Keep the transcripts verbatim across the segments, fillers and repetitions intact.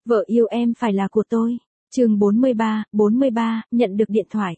Vợ yêu em phải là của tôi. Chương bốn mươi ba, bốn mươi ba, nhận được điện thoại.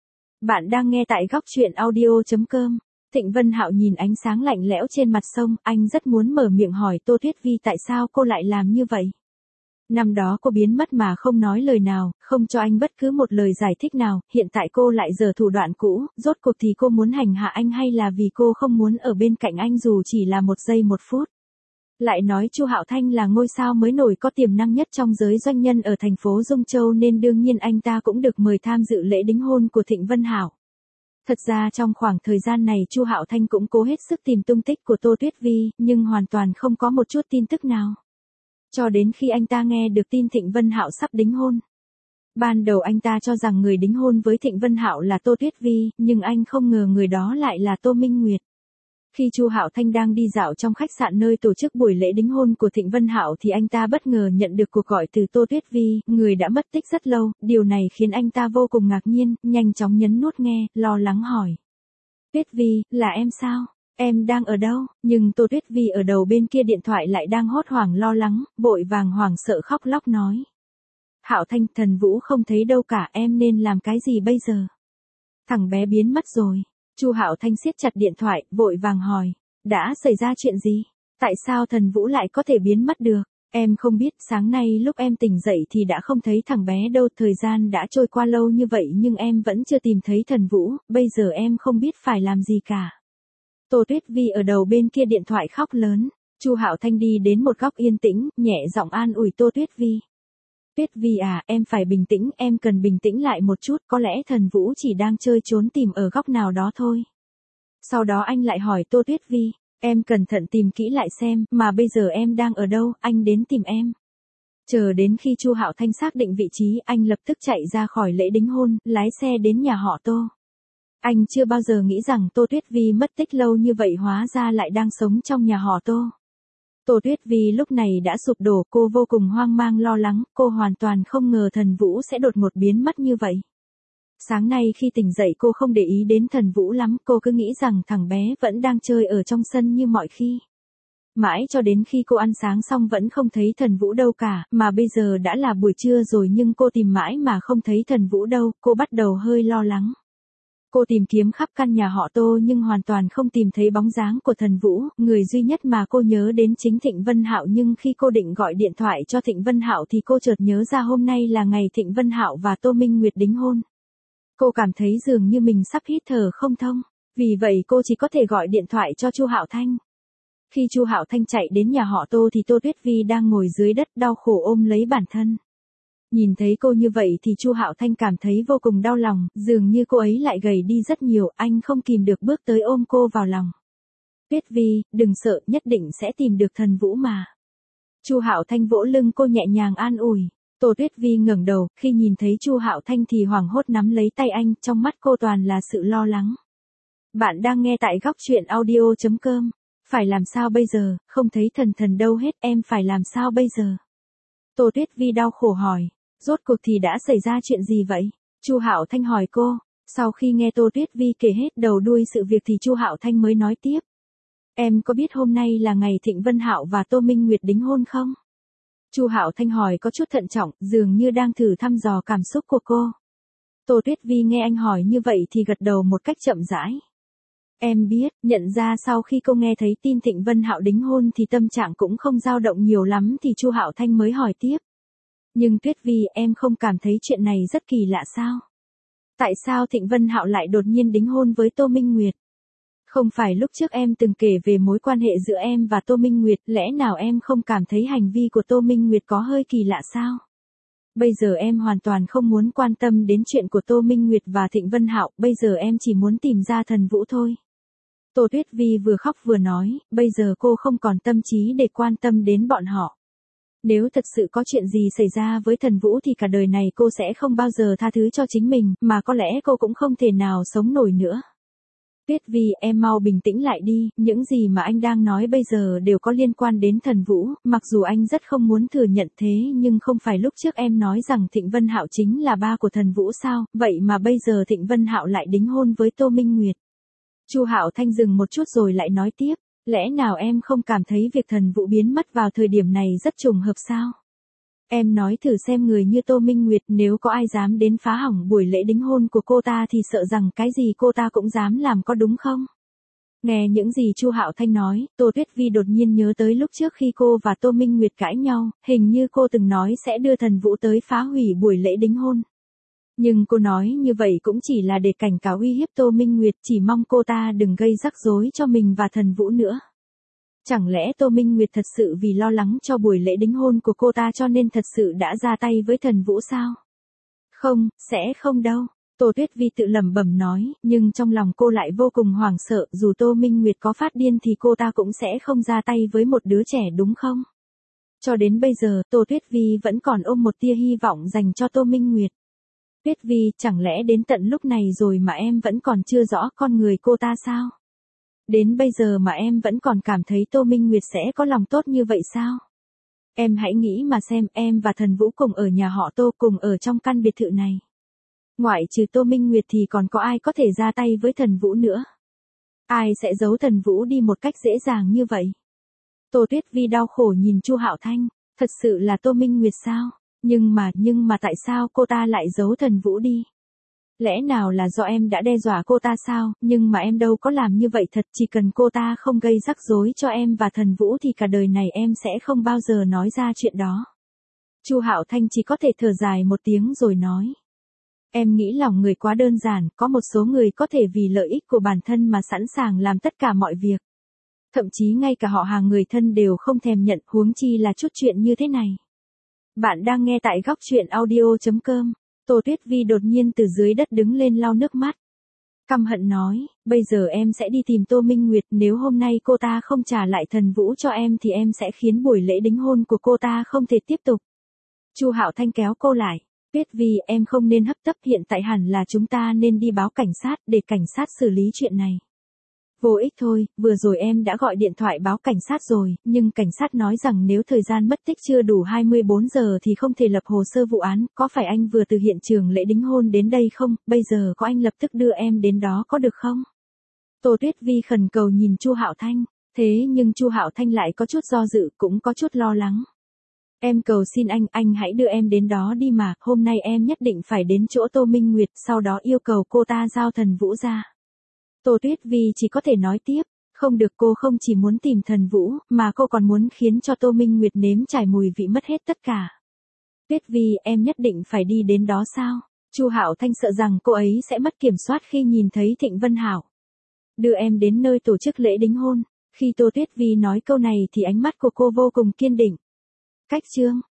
Bạn đang nghe tại góc truyện audio chấm com. Thịnh Vân Hạo nhìn ánh sáng lạnh lẽo trên mặt sông, anh rất muốn mở miệng hỏi Tô Tuyết Vi tại sao cô lại làm như vậy. Năm đó cô biến mất mà không nói lời nào, không cho anh bất cứ một lời giải thích nào, hiện tại cô lại giở thủ đoạn cũ, rốt cuộc thì cô muốn hành hạ anh hay là vì cô không muốn ở bên cạnh anh dù chỉ là một giây một phút. Lại nói Chu Hạo Thanh là ngôi sao mới nổi có tiềm năng nhất trong giới doanh nhân ở thành phố Dung Châu nên đương nhiên anh ta cũng được mời tham dự lễ đính hôn của Thịnh Vân Hạo. Thật ra trong khoảng thời gian này Chu Hạo Thanh cũng cố hết sức tìm tung tích của Tô Tuyết Vi, nhưng hoàn toàn không có một chút tin tức nào. Cho đến khi anh ta nghe được tin Thịnh Vân Hạo sắp đính hôn. Ban đầu anh ta cho rằng người đính hôn với Thịnh Vân Hạo là Tô Tuyết Vi, nhưng anh không ngờ người đó lại là Tô Minh Nguyệt. Khi Chu Hạo Thanh đang đi dạo trong khách sạn nơi tổ chức buổi lễ đính hôn của Thịnh Vân Hạo thì anh ta bất ngờ nhận được cuộc gọi từ Tô Tuyết Vi, người đã mất tích rất lâu, điều này khiến anh ta vô cùng ngạc nhiên, nhanh chóng nhấn nút nghe, lo lắng hỏi. Tuyết Vi, là em sao? Em đang ở đâu? Nhưng Tô Tuyết Vi ở đầu bên kia điện thoại lại đang hốt hoảng lo lắng, vội vàng hoảng sợ khóc lóc nói. Hạo Thanh, Thần Vũ không thấy đâu cả, em nên làm cái gì bây giờ? Thằng bé biến mất rồi. Chu Hạo Thanh siết chặt điện thoại, vội vàng hỏi, đã xảy ra chuyện gì? Tại sao Thần Vũ lại có thể biến mất được? Em không biết, sáng nay lúc em tỉnh dậy thì đã không thấy thằng bé đâu, thời gian đã trôi qua lâu như vậy nhưng em vẫn chưa tìm thấy Thần Vũ, bây giờ em không biết phải làm gì cả. Tô Tuyết Vi ở đầu bên kia điện thoại khóc lớn. Chu Hạo Thanh đi đến một góc yên tĩnh, nhẹ giọng an ủi Tô Tuyết Vi. Tuyết Vi à, em phải bình tĩnh, em cần bình tĩnh lại một chút, có lẽ Thần Vũ chỉ đang chơi trốn tìm ở góc nào đó thôi. Sau đó anh lại hỏi Tô Tuyết Vi, em cẩn thận tìm kỹ lại xem, mà bây giờ em đang ở đâu, anh đến tìm em. Chờ đến khi Chu Hạo Thanh xác định vị trí, anh lập tức chạy ra khỏi lễ đính hôn, lái xe đến nhà họ Tô. Anh chưa bao giờ nghĩ rằng Tô Tuyết Vi mất tích lâu như vậy hóa ra lại đang sống trong nhà họ Tô. Tô Tuyết Vi lúc này đã sụp đổ, cô vô cùng hoang mang lo lắng, cô hoàn toàn không ngờ Thần Vũ sẽ đột ngột biến mất như vậy. Sáng nay khi tỉnh dậy cô không để ý đến Thần Vũ lắm, cô cứ nghĩ rằng thằng bé vẫn đang chơi ở trong sân như mọi khi. Mãi cho đến khi cô ăn sáng xong vẫn không thấy Thần Vũ đâu cả, mà bây giờ đã là buổi trưa rồi nhưng cô tìm mãi mà không thấy Thần Vũ đâu, cô bắt đầu hơi lo lắng. Cô tìm kiếm khắp căn nhà họ Tô nhưng hoàn toàn không tìm thấy bóng dáng của Thần Vũ, người duy nhất mà cô nhớ đến chính Thịnh Vân Hạo nhưng khi cô định gọi điện thoại cho Thịnh Vân Hạo thì cô chợt nhớ ra hôm nay là ngày Thịnh Vân Hạo và Tô Minh Nguyệt đính hôn. Cô cảm thấy dường như mình sắp hít thở không thông, vì vậy cô chỉ có thể gọi điện thoại cho Chu Hạo Thanh. Khi Chu Hạo Thanh chạy đến nhà họ Tô thì Tô Tuyết Vi đang ngồi dưới đất đau khổ ôm lấy bản thân. Nhìn thấy cô như vậy thì Chu Hạo Thanh cảm thấy vô cùng đau lòng, dường như cô ấy lại gầy đi rất nhiều, anh không kìm được bước tới ôm cô vào lòng. Tuyết Vi, đừng sợ, nhất định sẽ tìm được Thần Vũ mà. Chu Hạo Thanh vỗ lưng cô nhẹ nhàng an ủi. Tô Tuyết Vi ngẩng đầu, khi nhìn thấy Chu Hạo Thanh thì hoảng hốt nắm lấy tay anh, trong mắt cô toàn là sự lo lắng. Bạn đang nghe tại góc truyện audio chấm com. Phải làm sao bây giờ, không thấy Thần Thần đâu hết, em phải làm sao bây giờ? Tô Tuyết Vi đau khổ hỏi. Rốt cuộc thì đã xảy ra chuyện gì vậy? Chu Hạo Thanh hỏi cô. Sau khi nghe Tô Tuyết Vi kể hết đầu đuôi sự việc thì Chu Hạo Thanh mới nói tiếp. Em có biết hôm nay là ngày Thịnh Vân Hạo và Tô Minh Nguyệt đính hôn không? Chu Hạo Thanh hỏi có chút thận trọng, dường như đang thử thăm dò cảm xúc của cô. Tô Tuyết Vi nghe anh hỏi như vậy thì gật đầu một cách chậm rãi. Em biết, nhận ra sau khi cô nghe thấy tin Thịnh Vân Hạo đính hôn thì tâm trạng cũng không dao động nhiều lắm thì Chu Hạo Thanh mới hỏi tiếp. Nhưng Tuyết Vi, em không cảm thấy chuyện này rất kỳ lạ sao? Tại sao Thịnh Vân Hạo lại đột nhiên đính hôn với Tô Minh Nguyệt? Không phải lúc trước em từng kể về mối quan hệ giữa em và Tô Minh Nguyệt, lẽ nào em không cảm thấy hành vi của Tô Minh Nguyệt có hơi kỳ lạ sao? Bây giờ em hoàn toàn không muốn quan tâm đến chuyện của Tô Minh Nguyệt và Thịnh Vân Hạo, bây giờ em chỉ muốn tìm ra Thần Vũ thôi. Tô Tuyết Vi vừa khóc vừa nói, bây giờ cô không còn tâm trí để quan tâm đến bọn họ. Nếu thật sự có chuyện gì xảy ra với Thần Vũ thì cả đời này cô sẽ không bao giờ tha thứ cho chính mình, mà có lẽ cô cũng không thể nào sống nổi nữa. Tuyết Vi, em mau bình tĩnh lại đi, những gì mà anh đang nói bây giờ đều có liên quan đến Thần Vũ, mặc dù anh rất không muốn thừa nhận thế nhưng không phải lúc trước em nói rằng Thịnh Vân Hạo chính là ba của Thần Vũ sao, vậy mà bây giờ Thịnh Vân Hạo lại đính hôn với Tô Minh Nguyệt. Chu Hạo Thanh dừng một chút rồi lại nói tiếp. Lẽ nào em không cảm thấy việc Thần Vũ biến mất vào thời điểm này rất trùng hợp sao? Em nói thử xem người như Tô Minh Nguyệt nếu có ai dám đến phá hỏng buổi lễ đính hôn của cô ta thì sợ rằng cái gì cô ta cũng dám làm có đúng không? Nghe những gì Chu Hạo Thanh nói, Tô Tuyết Vi đột nhiên nhớ tới lúc trước khi cô và Tô Minh Nguyệt cãi nhau, hình như cô từng nói sẽ đưa Thần Vũ tới phá hủy buổi lễ đính hôn. Nhưng cô nói như vậy cũng chỉ là để cảnh cáo uy hiếp Tô Minh Nguyệt, chỉ mong cô ta đừng gây rắc rối cho mình và Thần Vũ nữa. Chẳng lẽ Tô Minh Nguyệt thật sự vì lo lắng cho buổi lễ đính hôn của cô ta cho nên thật sự đã ra tay với Thần Vũ sao? Không, sẽ không đâu. Tô Tuyết Vi tự lẩm bẩm nói, nhưng trong lòng cô lại vô cùng hoảng sợ, dù Tô Minh Nguyệt có phát điên thì cô ta cũng sẽ không ra tay với một đứa trẻ đúng không? Cho đến bây giờ, Tô Tuyết Vi vẫn còn ôm một tia hy vọng dành cho Tô Minh Nguyệt. Tuyết Vi, chẳng lẽ đến tận lúc này rồi mà em vẫn còn chưa rõ con người cô ta sao? Đến bây giờ mà em vẫn còn cảm thấy Tô Minh Nguyệt sẽ có lòng tốt như vậy sao? Em hãy nghĩ mà xem, em và Thần Vũ cùng ở nhà họ Tô, cùng ở trong căn biệt thự này. Ngoại trừ Tô Minh Nguyệt thì còn có ai có thể ra tay với Thần Vũ nữa? Ai sẽ giấu Thần Vũ đi một cách dễ dàng như vậy? Tô Tuyết Vi đau khổ nhìn Chu Hạo Thanh, thật sự là Tô Minh Nguyệt sao? Nhưng mà, nhưng mà tại sao cô ta lại giấu Thần Vũ đi? Lẽ nào là do em đã đe dọa cô ta sao? Nhưng mà em đâu có làm như vậy thật, chỉ cần cô ta không gây rắc rối cho em và Thần Vũ thì cả đời này em sẽ không bao giờ nói ra chuyện đó. Chu Hạo Thanh chỉ có thể thở dài một tiếng rồi nói. Em nghĩ lòng người quá đơn giản, có một số người có thể vì lợi ích của bản thân mà sẵn sàng làm tất cả mọi việc. Thậm chí ngay cả họ hàng người thân đều không thèm nhận, huống chi là chút chuyện như thế này. Bạn đang nghe tại góc truyện audio chấm com. Tô Tuyết Vi đột nhiên từ dưới đất đứng lên lau nước mắt. Căm hận nói, bây giờ em sẽ đi tìm Tô Minh Nguyệt, nếu hôm nay cô ta không trả lại Thần Vũ cho em thì em sẽ khiến buổi lễ đính hôn của cô ta không thể tiếp tục. Chu Hạo Thanh kéo cô lại. Tuyết Vi, em không nên hấp tấp, hiện tại hẳn là chúng ta nên đi báo cảnh sát để cảnh sát xử lý chuyện này. Vô ích thôi, vừa rồi em đã gọi điện thoại báo cảnh sát rồi, nhưng cảnh sát nói rằng nếu thời gian mất tích chưa đủ hai mươi bốn giờ thì không thể lập hồ sơ vụ án, có phải anh vừa từ hiện trường lễ đính hôn đến đây không, bây giờ có anh lập tức đưa em đến đó có được không? Tô Tuyết Vi khẩn cầu nhìn Chu Hạo Thanh, thế nhưng Chu Hạo Thanh lại có chút do dự, cũng có chút lo lắng. Em cầu xin anh, anh hãy đưa em đến đó đi mà, hôm nay em nhất định phải đến chỗ Tô Minh Nguyệt, sau đó yêu cầu cô ta giao Thần Vũ ra. Tô Tuyết Vi chỉ có thể nói tiếp, không được, cô không chỉ muốn tìm Thần Vũ, mà cô còn muốn khiến cho Tô Minh Nguyệt nếm trải mùi vị mất hết tất cả. Tuyết Vi, em nhất định phải đi đến đó sao? Chu Hạo Thanh sợ rằng cô ấy sẽ mất kiểm soát khi nhìn thấy Thịnh Vân Hảo. Đưa em đến nơi tổ chức lễ đính hôn. Khi Tô Tuyết Vi nói câu này thì ánh mắt của cô vô cùng kiên định. Cách chương